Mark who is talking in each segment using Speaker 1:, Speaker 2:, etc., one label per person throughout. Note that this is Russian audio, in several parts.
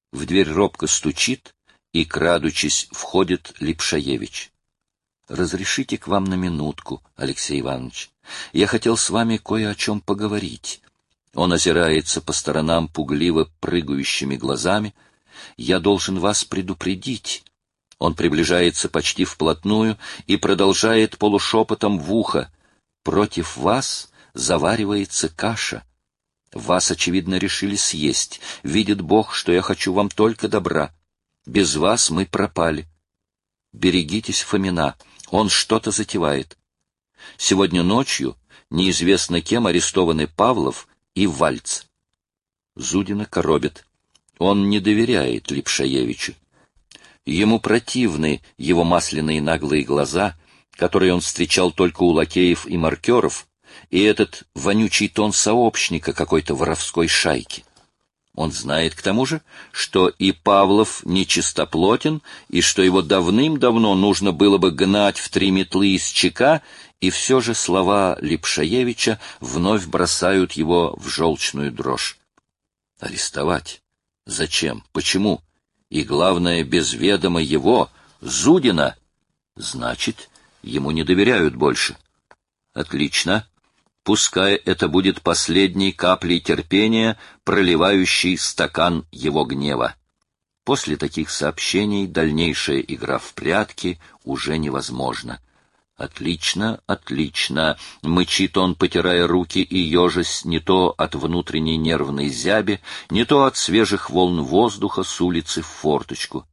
Speaker 1: В дверь робко стучит, и, крадучись, входит Липшаевич. «Разрешите к вам на минутку, Алексей Иванович. Я хотел с вами кое о чем поговорить». Он озирается по сторонам пугливо прыгающими глазами. «Я должен вас предупредить». Он приближается почти вплотную и продолжает полушепотом в ухо. «Против вас заваривается каша. Вас, очевидно, решили съесть. Видит Бог, что я хочу вам только добра. Без вас мы пропали. Берегитесь Фомина. Он что-то затевает. Сегодня ночью неизвестно кем арестованы Павлов и Вальц». Зудина коробит. Он не доверяет Липшаевичу. Ему противны его масляные наглые глаза, которые он встречал только у лакеев и маркеров, и этот вонючий тон сообщника какой-то воровской шайки. Он знает к тому же, что и Павлов нечистоплотен, и что его давным-давно нужно было бы гнать в 3 метлы из ЧК, и все же слова Липшаевича вновь бросают его в желчную дрожь. Арестовать? Зачем? Почему? И, главное, без ведома его, Зудина. Значит, ему не доверяют больше. Отлично. Пускай это будет последней каплей терпения, проливающей стакан его гнева. После таких сообщений дальнейшая игра в прятки уже невозможна. «Отлично, отлично!» — мычит он, потирая руки и ежась не то от внутренней нервной зяби, не то от свежих волн воздуха с улицы в форточку.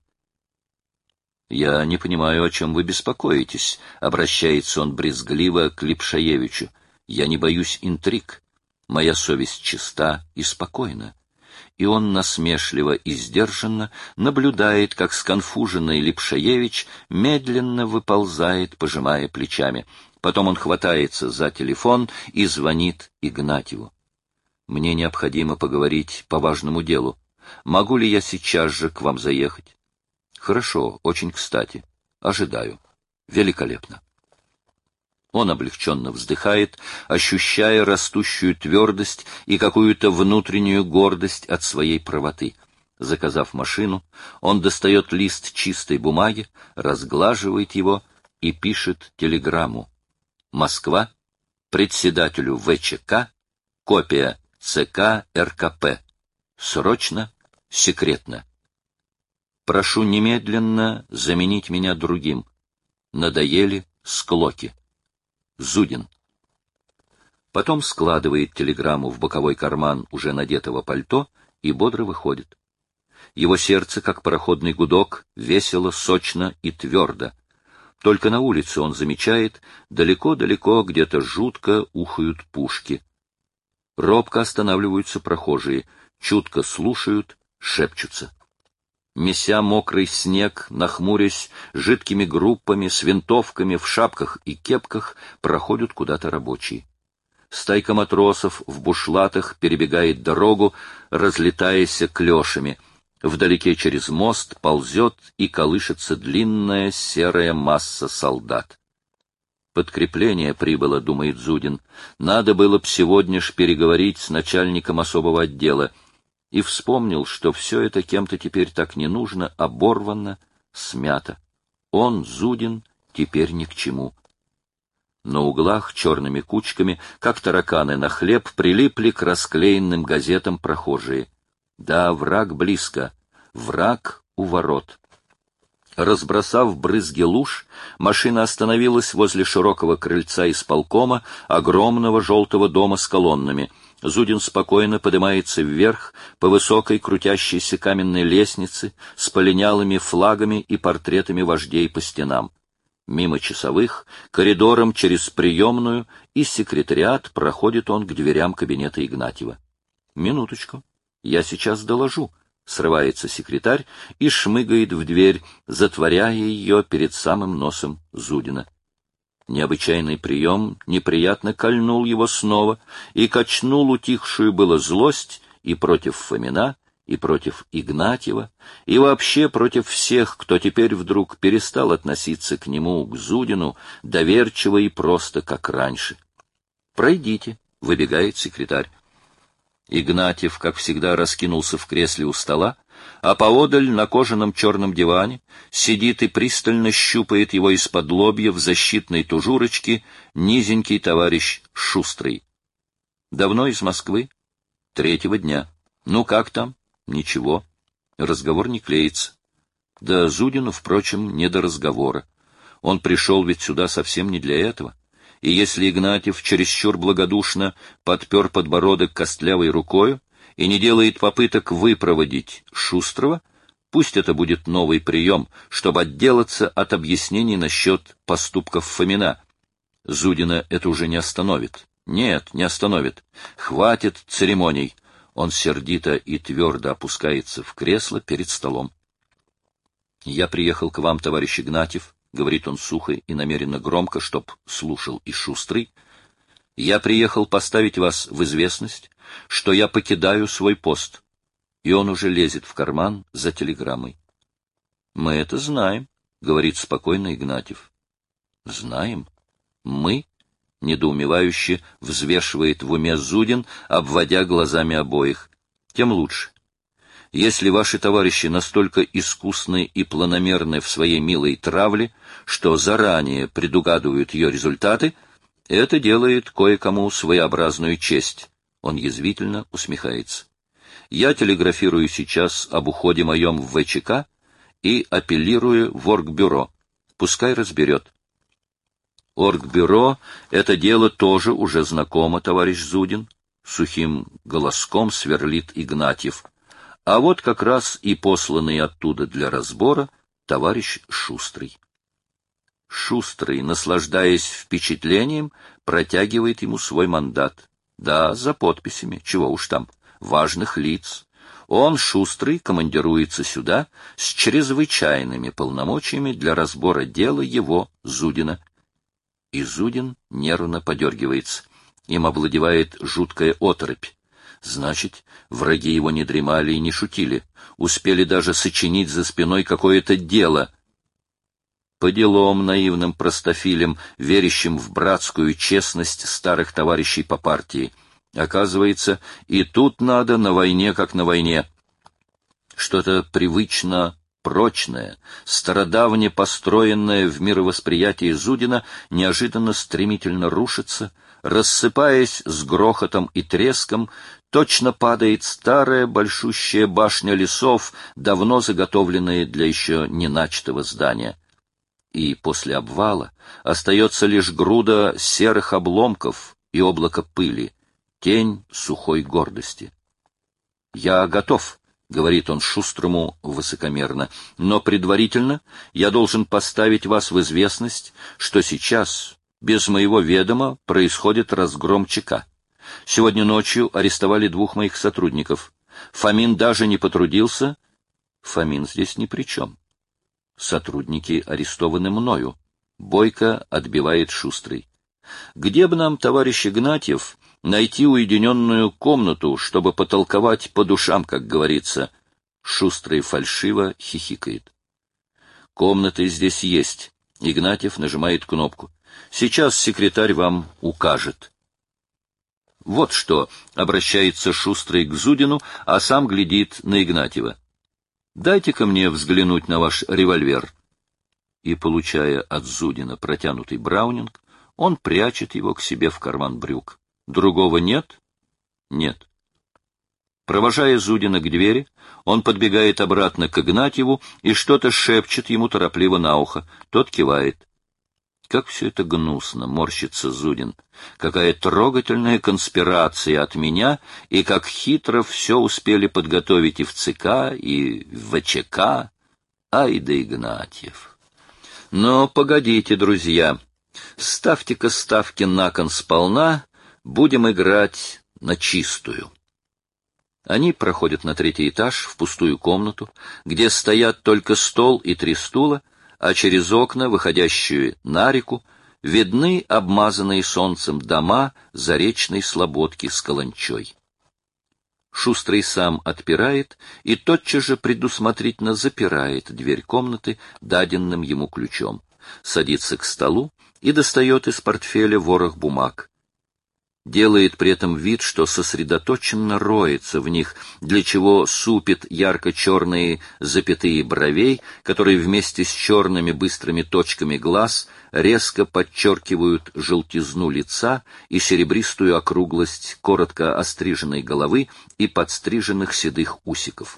Speaker 1: «Я не понимаю, о чем вы беспокоитесь», — обращается он брезгливо к Липшаевичу. «Я не боюсь интриг. Моя совесть чиста и спокойна». И он насмешливо и сдержанно наблюдает, как сконфуженный Липшаевич медленно выползает, пожимая плечами. Потом он хватается за телефон и звонит Игнатьеву. «Мне необходимо поговорить по важному делу. Могу ли я сейчас же к вам заехать?» «Хорошо, очень кстати. Ожидаю. Великолепно». Он облегченно вздыхает, ощущая растущую твердость и какую-то внутреннюю гордость от своей правоты. Заказав машину, он достает лист чистой бумаги, разглаживает его и пишет телеграмму. «Москва, председателю ВЧК, копия ЦК РКП. Срочно, секретно. Прошу немедленно заменить меня другим. Надоели склоки. Зудин». Потом складывает телеграмму в боковой карман уже надетого пальто и бодро выходит. Его сердце, как пароходный гудок, весело, сочно и твердо. Только на улице он замечает, далеко-далеко где-то жутко ухают пушки. Робко останавливаются прохожие, чутко слушают, шепчутся. Меся мокрый снег, нахмурясь, жидкими группами, с винтовками в шапках и кепках проходят куда-то рабочие. Стайка матросов в бушлатах перебегает дорогу, разлетаясь клешами. Вдалеке через мост ползет и колышется длинная серая масса солдат. Подкрепление прибыло, думает Зудин. Надо было б сегодня ж переговорить с начальником особого отдела. И вспомнил, что все это кем-то теперь так не нужно, оборвано, смято. Он, Зудин, теперь ни к чему. На углах черными кучками, как тараканы на хлеб, прилипли к расклеенным газетам прохожие. Да, враг близко, враг у ворот. Разбросав брызги луж, машина остановилась возле широкого крыльца исполкома, огромного желтого дома с колоннами. Зудин спокойно поднимается вверх по высокой крутящейся каменной лестнице с полинялыми флагами и портретами вождей по стенам. Мимо часовых, коридором через приемную и секретариат проходит он к дверям кабинета Игнатьева. «Минуточку, я сейчас доложу», — срывается секретарь и шмыгает в дверь, затворяя ее перед самым носом Зудина. Необычайный прием неприятно кольнул его снова и качнул утихшую было злость и против Фомина, и против Игнатьева, и вообще против всех, кто теперь вдруг перестал относиться к нему, к Зудину, доверчиво и просто, как раньше. «Пройдите», — выбегает секретарь. Игнатьев, как всегда, раскинулся в кресле у стола, а поодаль на кожаном черном диване сидит и пристально щупает его из-под лобья в защитной тужурочке низенький товарищ Шустрый. Давно из Москвы? 3-го дня. Ну, как там? Ничего. Разговор не клеится. Да Зудину, впрочем, не до разговора. Он пришел ведь сюда совсем не для этого. И если Игнатьев чересчур благодушно подпер подбородок костлявой рукою и не делает попыток выпроводить Шустрого, пусть это будет новый прием, чтобы отделаться от объяснений насчет поступков Фомина. Зудина это уже не остановит. Нет, не остановит. Хватит церемоний. Он сердито и твердо опускается в кресло перед столом. «Я приехал к вам, товарищ Игнатьев», — говорит он сухо и намеренно громко, чтоб слушал и Шустрый. «Я приехал поставить вас в известность, что я покидаю свой пост». И он уже лезет в карман за телеграммой. «Мы это знаем», — говорит спокойно Игнатьев. «Знаем? Мы?» — недоумевающе взвешивает в уме Зудин, обводя глазами обоих. «Тем лучше. Если ваши товарищи настолько искусны и планомерны в своей милой травле, что заранее предугадывают ее результаты, это делает кое-кому своеобразную честь». Он язвительно усмехается. «Я телеграфирую сейчас об уходе моем в ВЧК и апеллирую в Оргбюро. Пускай разберет». «Оргбюро — это дело тоже уже знакомо, товарищ Зудин», — сухим голоском сверлит Игнатьев. «А вот как раз и посланный оттуда для разбора товарищ Шустрый». Шустрый, наслаждаясь впечатлением, протягивает ему свой мандат. Да, за подписями, чего уж там, важных лиц. Он, Шустрый, командируется сюда с чрезвычайными полномочиями для разбора дела его, Зудина. И Зудин нервно подергивается. Им овладевает жуткая оторопь. Значит, враги его не дремали и не шутили. Успели даже сочинить за спиной какое-то дело. По делам наивным простофилям, верящим в братскую честность старых товарищей по партии. Оказывается, и тут надо на войне, как на войне. Что-то привычно прочное, стародавне построенное в мировосприятии Зудина, неожиданно стремительно рушится, рассыпаясь с грохотом и треском, точно падает старая большущая башня лесов, давно заготовленная для еще не начатого здания. И после обвала остается лишь груда серых обломков и облако пыли, тень сухой гордости. «Я готов», — говорит он Шустрому высокомерно, — «но предварительно я должен поставить вас в известность, что сейчас, без моего ведома, происходит разгром ЧК. Сегодня ночью арестовали 2 моих сотрудников. Фомин даже не потрудился». Фомин здесь ни при чем. «Сотрудники арестованы мною», — бойко отбивает Шустрый. «Где бы нам, товарищ Игнатьев, найти уединенную комнату, чтобы потолковать по душам, как говорится?» Шустрый фальшиво хихикает. «Комнаты здесь есть». Игнатьев нажимает кнопку. «Сейчас секретарь вам укажет». «Вот что», — обращается Шустрый к Зудину, а сам глядит на Игнатьева. «Дайте-ка мне взглянуть на ваш револьвер». И, получая от Зудина протянутый браунинг, он прячет его к себе в карман брюк. «Другого нет?» «Нет». Провожая Зудина к двери, он подбегает обратно к Игнатьеву и что-то шепчет ему торопливо на ухо. Тот кивает. Как все это гнусно, морщится Зудин. Какая трогательная конспирация от меня, и как хитро все успели подготовить и в ЦК, и в ВЧК. Ай да Игнатьев. Но погодите, друзья, ставьте-ка ставки на кон сполна, будем играть на чистую. Они проходят на 3-й этаж, в пустую комнату, где стоят только стол и 3 стула, а через окна, выходящие на реку, видны обмазанные солнцем дома заречной слободки с каланчой. Шустрый сам отпирает и тотчас же предусмотрительно запирает дверь комнаты даденным ему ключом, садится к столу и достает из портфеля ворох бумаг. делает при этом вид, что сосредоточенно роется в них, для чего супит ярко-черные запятые бровей, которые вместе с черными быстрыми точками глаз резко подчеркивают желтизну лица и серебристую округлость коротко остриженной головы и подстриженных седых усиков.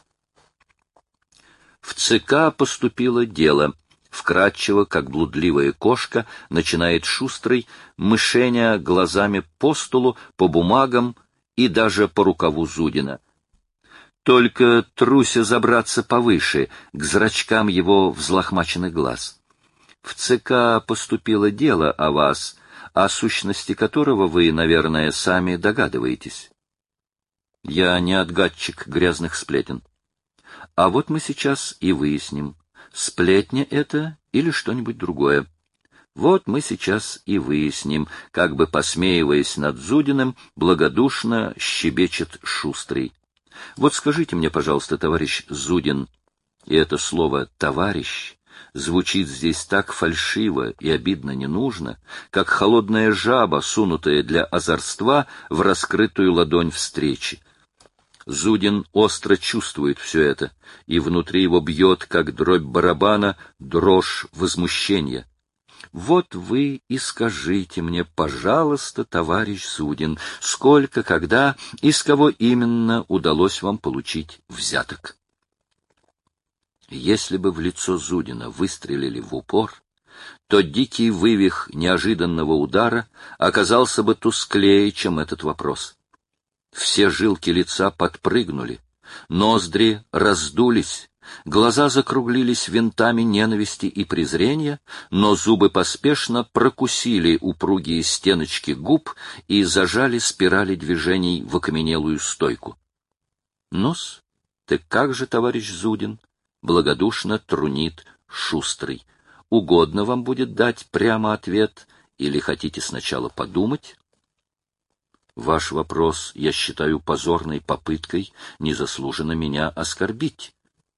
Speaker 1: В ЦК поступило дело. Вкратчиво, как блудливая кошка, начинает Шустрый, мышеня глазами по столу, по бумагам и даже по рукаву Зудина. Только труся забраться повыше, к зрачкам его взлохмаченных глаз. В ЦК поступило дело о вас, о сущности которого вы, наверное, сами догадываетесь. Я не отгадчик грязных сплетен. А вот мы сейчас и выясним, сплетня это или что-нибудь другое. Вот мы сейчас и выясним, как бы посмеиваясь над Зудиным, благодушно щебечет Шустрый. Вот скажите мне, пожалуйста, товарищ Зудин, и это слово «товарищ» звучит здесь так фальшиво и обидно не нужно, как холодная жаба, сунутая для озорства в раскрытую ладонь встречи. Зудин остро чувствует все это, и внутри его бьет, как дробь барабана, дрожь возмущения. Вот вы и скажите мне, пожалуйста, товарищ Зудин, сколько, когда и с кого именно удалось вам получить взяток? Если бы в лицо Зудина выстрелили в упор, то дикий вывих неожиданного удара оказался бы тусклее, чем этот вопрос. Все жилки лица подпрыгнули, ноздри раздулись, глаза закруглились винтами ненависти и презрения, но зубы поспешно прокусили упругие стеночки губ и зажали спирали движений в окаменелую стойку. Ну-с, ты как же, товарищ Зудин? Благодушно трунит Шустрый. Угодно вам будет дать прямо ответ или хотите сначала подумать? Ваш вопрос я считаю позорной попыткой незаслуженно меня оскорбить.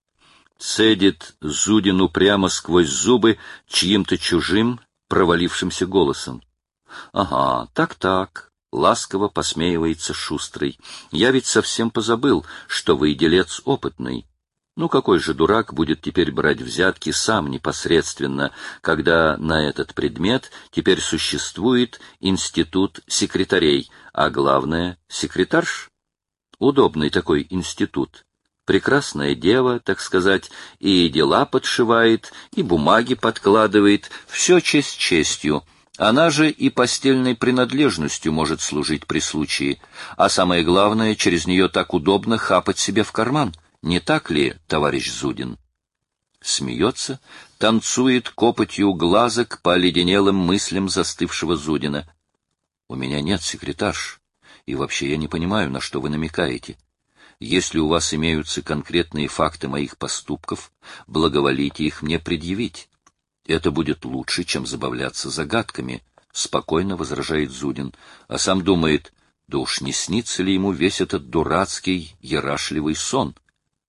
Speaker 1: Цедит Зудину прямо сквозь зубы чьим-то чужим, провалившимся голосом. Ага, так-так, ласково посмеивается Шустрый. Я ведь совсем позабыл, что вы делец опытный. Ну какой же дурак будет теперь брать взятки сам непосредственно, когда на этот предмет теперь существует институт секретарей, а главное — секретарш? Удобный такой институт. Прекрасная дева, так сказать, и дела подшивает, и бумаги подкладывает, все честь честью. Она же и постельной принадлежностью может служить при случае, а самое главное, через нее так удобно хапать себе в карман. Не так ли, товарищ Зудин? Смеется, танцует копотью глазок по оледенелым мыслям застывшего Зудина. У меня нет секретарш, и вообще я не понимаю, на что вы намекаете. Если у вас имеются конкретные факты моих поступков, благоволите их мне предъявить. Это будет лучше, чем забавляться загадками, — спокойно возражает Зудин, а сам думает, да уж не снится ли ему весь этот дурацкий, ярашливый сон.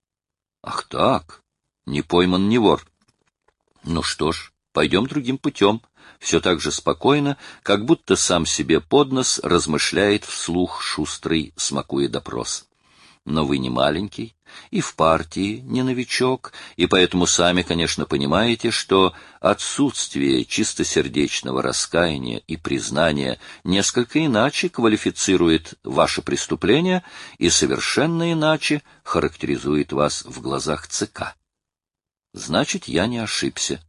Speaker 1: Ах так, не пойман, не вор. Ну что ж, пойдем другим путем. Все так же спокойно, как будто сам себе под нос размышляет вслух Шустрый, смакуя допрос. Но вы не маленький, и в партии не новичок, и поэтому сами, конечно, понимаете, что отсутствие чистосердечного раскаяния и признания несколько иначе квалифицирует ваше преступление и совершенно иначе характеризует вас в глазах ЦК. Значит, я не ошибся.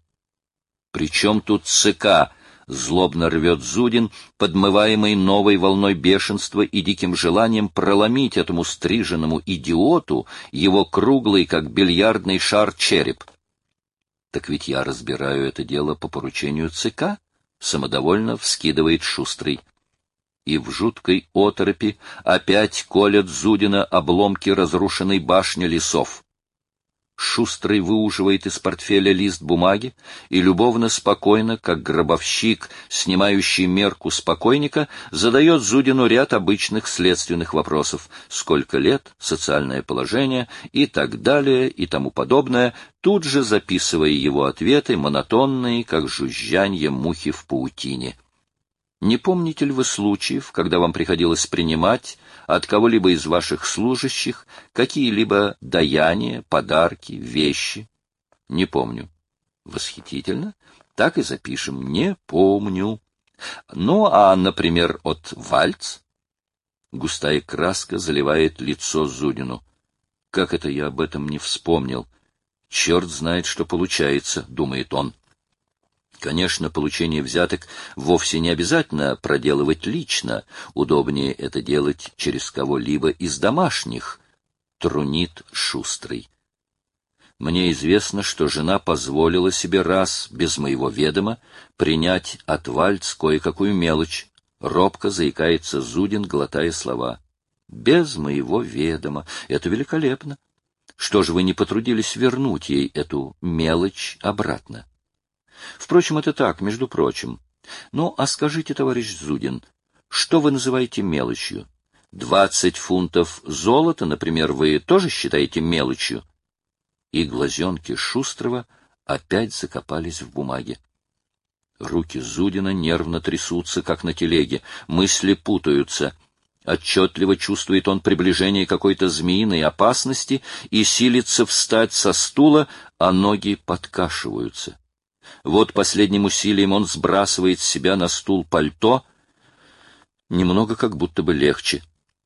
Speaker 1: Причем тут ЦК? Злобно рвет Зудин, подмываемый новой волной бешенства и диким желанием проломить этому стриженному идиоту его круглый, как бильярдный шар, череп. Так ведь я разбираю это дело по поручению ЦК, самодовольно вскидывает Шустрый. И в жуткой оторопи опять колят Зудина обломки разрушенной башни лесов. Шустрый выуживает из портфеля лист бумаги и любовно спокойно, как гробовщик, снимающий мерку с покойника, задает Зудину ряд обычных следственных вопросов: сколько лет, социальное положение и так далее и тому подобное, тут же записывая его ответы, монотонные, как жужжанье мухи в паутине. Не помните ли вы случаев, когда вам приходилось принимать от кого-либо из ваших служащих какие-либо даяния, подарки, вещи? Не помню. Восхитительно. Так и запишем. Не помню. Ну, а, например, от Вальц? Густая краска заливает лицо Зудину. Как это я об этом не вспомнил? Черт знает, что получается, думает он. Конечно, получение взяток вовсе не обязательно проделывать лично. Удобнее это делать через кого-либо из домашних, трунит Шустрый. Мне известно, что жена позволила себе раз, без моего ведома, принять от Вальц кое-какую мелочь. Робко заикается Зудин, глотая слова. Без моего ведома. Это великолепно. Что же вы не потрудились вернуть ей эту мелочь обратно? Впрочем, это так, между прочим. Ну, а скажите, товарищ Зудин, что вы называете мелочью? 20 фунтов золота, например, вы тоже считаете мелочью? И глазенки Шустрого опять закопались в бумаге. Руки Зудина нервно трясутся, как на телеге, мысли путаются. Отчетливо чувствует он приближение какой-то змеиной опасности и силится встать со стула, а ноги подкашиваются. Вот последним усилием он сбрасывает с себя на стул пальто. Немного как будто бы легче.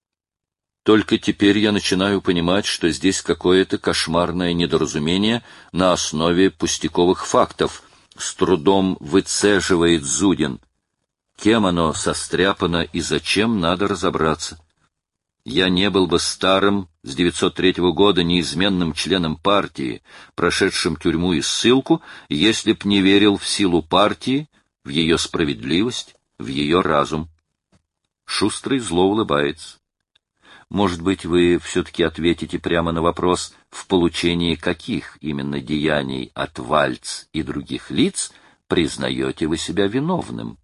Speaker 1: Только теперь я начинаю понимать, что здесь какое-то кошмарное недоразумение на основе пустяковых фактов. С трудом выцеживает Зудин. Кем оно состряпано и зачем, надо разобраться. Я не был бы старым с 903 года неизменным членом партии, прошедшим тюрьму и ссылку, если б не верил в силу партии, в ее справедливость, в ее разум. Шустрый зло улыбается. Может быть, вы все-таки ответите прямо на вопрос, в получении каких именно деяний от Вальц и других лиц признаете вы себя виновным?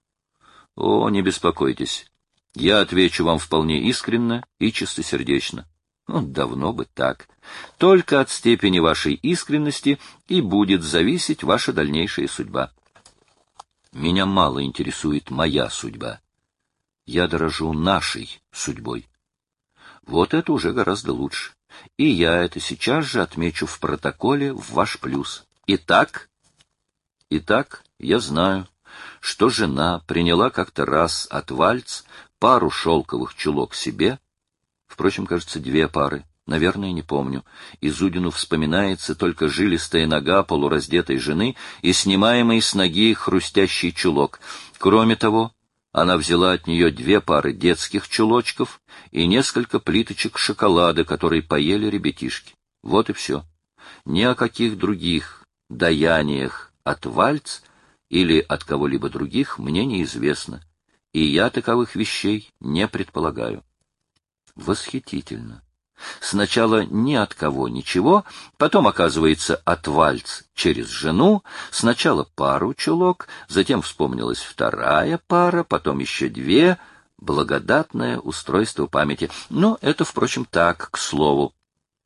Speaker 1: О, не беспокойтесь. Я отвечу вам вполне искренно и чистосердечно. Давно бы так. Только от степени вашей искренности и будет зависеть ваша дальнейшая судьба. Меня мало интересует моя судьба. Я дорожу нашей судьбой. Вот это уже гораздо лучше. И я это сейчас же отмечу в протоколе в ваш плюс. Итак, я знаю, что жена приняла как-то раз от Вальц пару шелковых чулок себе, впрочем, кажется, 2 пары, наверное, не помню, и Зудину вспоминается только жилистая нога полураздетой жены и снимаемый с ноги хрустящий чулок. Кроме того, она взяла от нее 2 пары детских чулочков и несколько плиточек шоколада, которые поели ребятишки. Вот и все. Ни о каких других даяниях от Вальц или от кого-либо других мне неизвестно, и я таковых вещей не предполагаю. Восхитительно. Сначала ни от кого ничего, потом, оказывается, от Вальц через жену, сначала пару чулок, затем вспомнилась 2 пара, потом еще 2, благодатное устройство памяти. Но это, впрочем, так, к слову.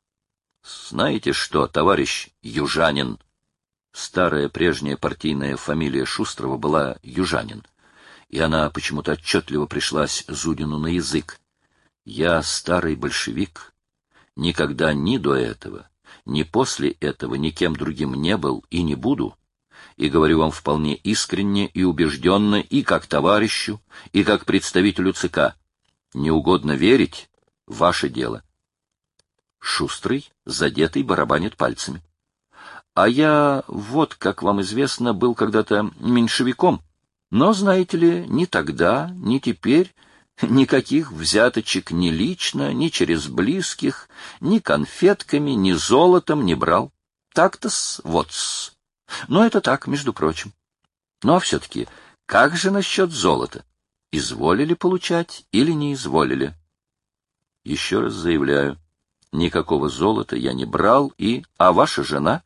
Speaker 1: Знаете что, товарищ Южанин? Старая прежняя партийная фамилия Шустрого была Южанин, и она почему-то отчетливо пришлась Зудину на язык. Я старый большевик, никогда ни до этого, ни после этого никем другим не был и не буду, и говорю вам вполне искренне и убежденно и как товарищу, и как представителю ЦК. Не угодно верить — ваше дело. Шустрый, задетый, барабанит пальцами. А я, вот, как вам известно, был когда-то меньшевиком, но, знаете ли, ни тогда, ни теперь никаких взяточек ни лично, ни через близких, ни конфетками, ни золотом не брал. Так-то-с, вот-с. Но это так, между прочим. Ну, а все-таки, как же насчет золота? Изволили получать или не изволили? Еще раз заявляю, никакого золота я не брал и... А ваша жена?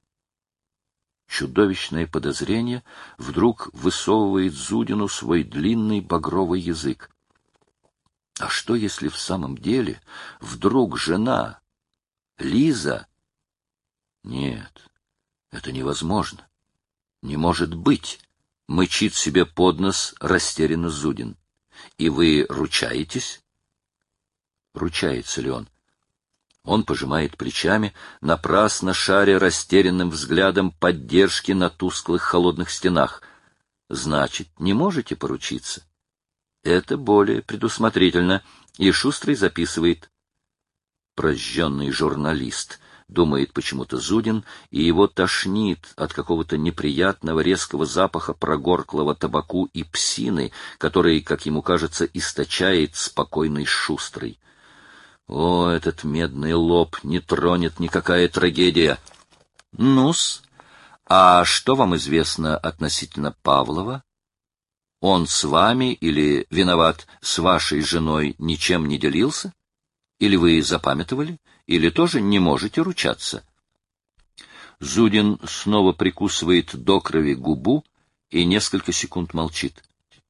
Speaker 1: Чудовищное подозрение вдруг высовывает Зудину свой длинный багровый язык. А что, если в самом деле вдруг жена, Лиза... Нет, это невозможно. Не может быть. — мычит себе под нос растерянно Зудин. — И вы ручаетесь? Ручается ли он? Он пожимает плечами, напрасно шаря растерянным взглядом поддержки на тусклых холодных стенах. Значит, не можете поручиться? Это более предусмотрительно, и Шустрый записывает. Прожженный журналист, думает почему-то Зудин, и его тошнит от какого-то неприятного резкого запаха прогорклого табаку и псины, который, как ему кажется, источает спокойный Шустрый. О, этот медный лоб не тронет никакая трагедия. Ну-с, а что вам известно относительно Павлова? Он с вами или, виноват, с вашей женой ничем не делился? Или вы запамятовали? Или тоже не можете ручаться? Зудин снова прикусывает до крови губу и несколько секунд молчит.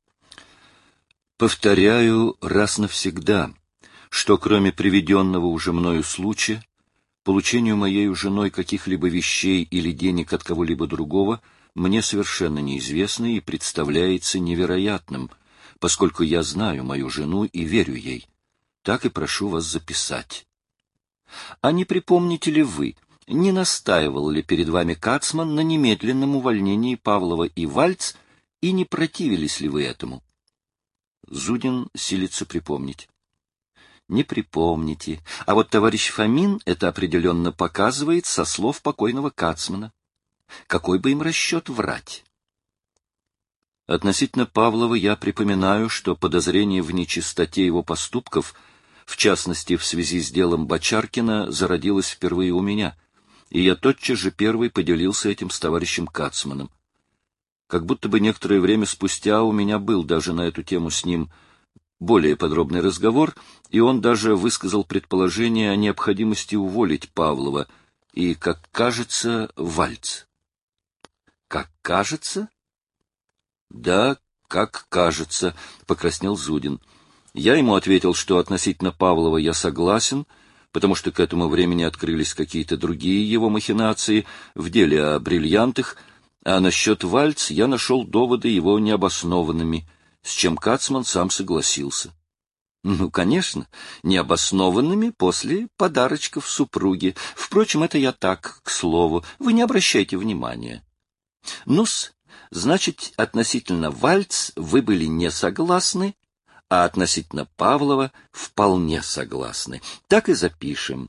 Speaker 1: Повторяю раз навсегда, что кроме приведенного уже мною случая, получению моею женой каких-либо вещей или денег от кого-либо другого мне совершенно неизвестно и представляется невероятным, поскольку я знаю мою жену и верю ей. Так и прошу вас записать. А не припомните ли вы, не настаивал ли перед вами Кацман на немедленном увольнении Павлова и Вальц, и не противились ли вы этому? Зудин силится припомнить. Не припомните. А вот товарищ Фомин это определенно показывает со слов покойного Кацмана. Какой бы им расчет врать? Относительно Павлова я припоминаю, что подозрение в нечистоте его поступков, в частности в связи с делом Бочаркина, зародилось впервые у меня, и я тотчас же первый поделился этим с товарищем Кацманом. Как будто бы некоторое время спустя у меня был даже на эту тему с ним более подробный разговор, и он даже высказал предположение о необходимости уволить Павлова и, как кажется, Вальц. Как кажется? Да, как кажется, покраснел Зудин. Я ему ответил, что относительно Павлова я согласен, потому что к этому времени открылись какие-то другие его махинации в деле о бриллиантах, а насчет Вальц я нашел доводы его необоснованными, с чем Кацман сам согласился. Ну, конечно, необоснованными после подарочков супруги. Впрочем, это я так, к слову, вы не обращайте внимания. Ну-с, значит, относительно Вальц вы были не согласны, а относительно Павлова вполне согласны. Так и запишем.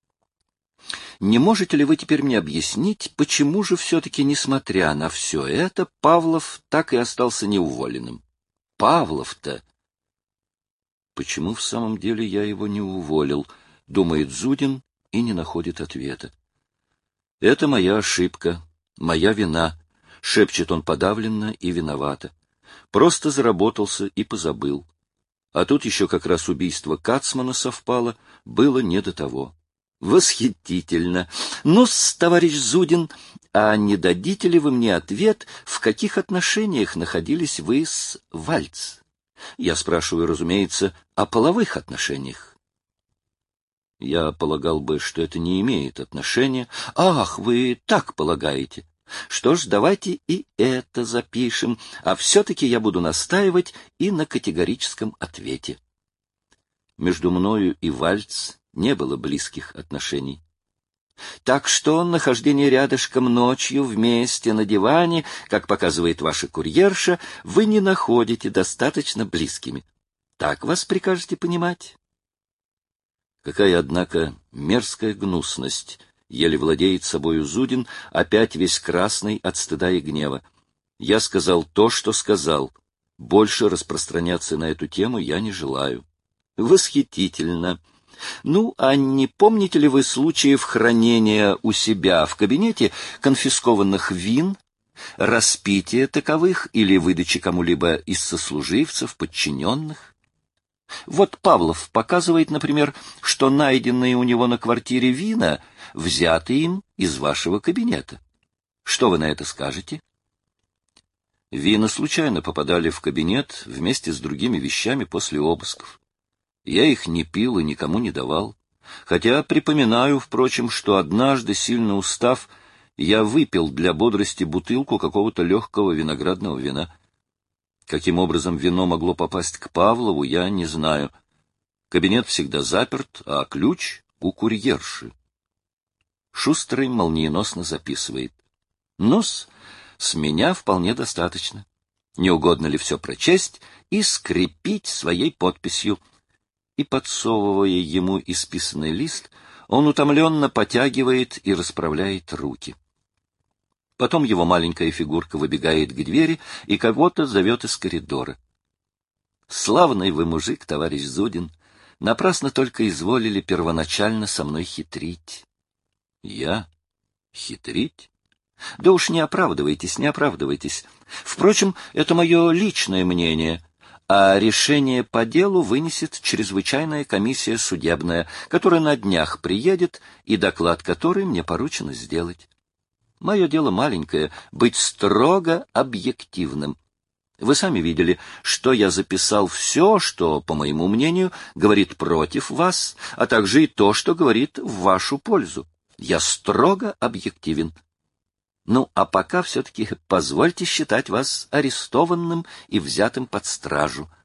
Speaker 1: Не можете ли вы теперь мне объяснить, почему же все-таки, несмотря на все это, Павлов так и остался неуволенным? Павлов-то... Почему в самом деле я его не уволил, думает Зудин и не находит ответа. Это моя ошибка, моя вина, шепчет он подавленно и виновато. Просто заработался и позабыл. А тут еще как раз убийство Кацмана совпало, было не до того. Восхитительно! Ну-с, товарищ Зудин, а не дадите ли вы мне ответ, в каких отношениях находились вы с Вальц? Я спрашиваю, разумеется, о половых отношениях. Я полагал бы, что это не имеет отношения. Ах, вы так полагаете? Что ж, давайте и это запишем, а все-таки я буду настаивать и на категорическом ответе. Между мною и Вальц не было близких отношений. Так что нахождение рядышком ночью вместе на диване, как показывает ваша курьерша, вы не находите достаточно близкими. Так вас прикажете понимать? Какая, однако, мерзкая гнусность! Еле владеет собою Зудин, опять весь красный от стыда и гнева. Я сказал то, что сказал. Больше распространяться на эту тему я не желаю. Восхитительно! Ну, а не помните ли вы случаев хранения у себя в кабинете конфискованных вин, распития таковых или выдачи кому-либо из сослуживцев, подчиненных? Вот Павлов показывает, например, что найденные у него на квартире вина взяты им из вашего кабинета. Что вы на это скажете? Вина случайно попадали в кабинет вместе с другими вещами после обысков. Я их не пил и никому не давал. Хотя припоминаю, впрочем, что однажды, сильно устав, Я выпил для бодрости бутылку какого-то легкого виноградного вина. Каким образом вино могло попасть к Павлову, я не знаю. Кабинет всегда заперт, а ключ у курьерши. Шустрый молниеносно записывает. Ну-с, с меня вполне достаточно. Не угодно ли все прочесть и скрепить своей подписью? И, подсовывая ему исписанный лист, он утомленно потягивает и расправляет руки. Потом его маленькая фигурка выбегает к двери и кого-то зовет из коридора. «Славный вы мужик, товарищ Зудин! Напрасно только изволили первоначально со мной хитрить». «Я? Хитрить? Да уж не оправдывайтесь, не оправдывайтесь. Впрочем, это мое личное мнение, а решение по делу вынесет чрезвычайная комиссия судебная, которая на днях приедет, и доклад которой мне поручено сделать. Мое дело маленькое — быть строго объективным. Вы сами видели, что я записал все, что, по моему мнению, говорит против вас, а также и то, что говорит в вашу пользу. Я строго объективен. Ну, а пока все-таки позвольте считать вас арестованным и взятым под стражу.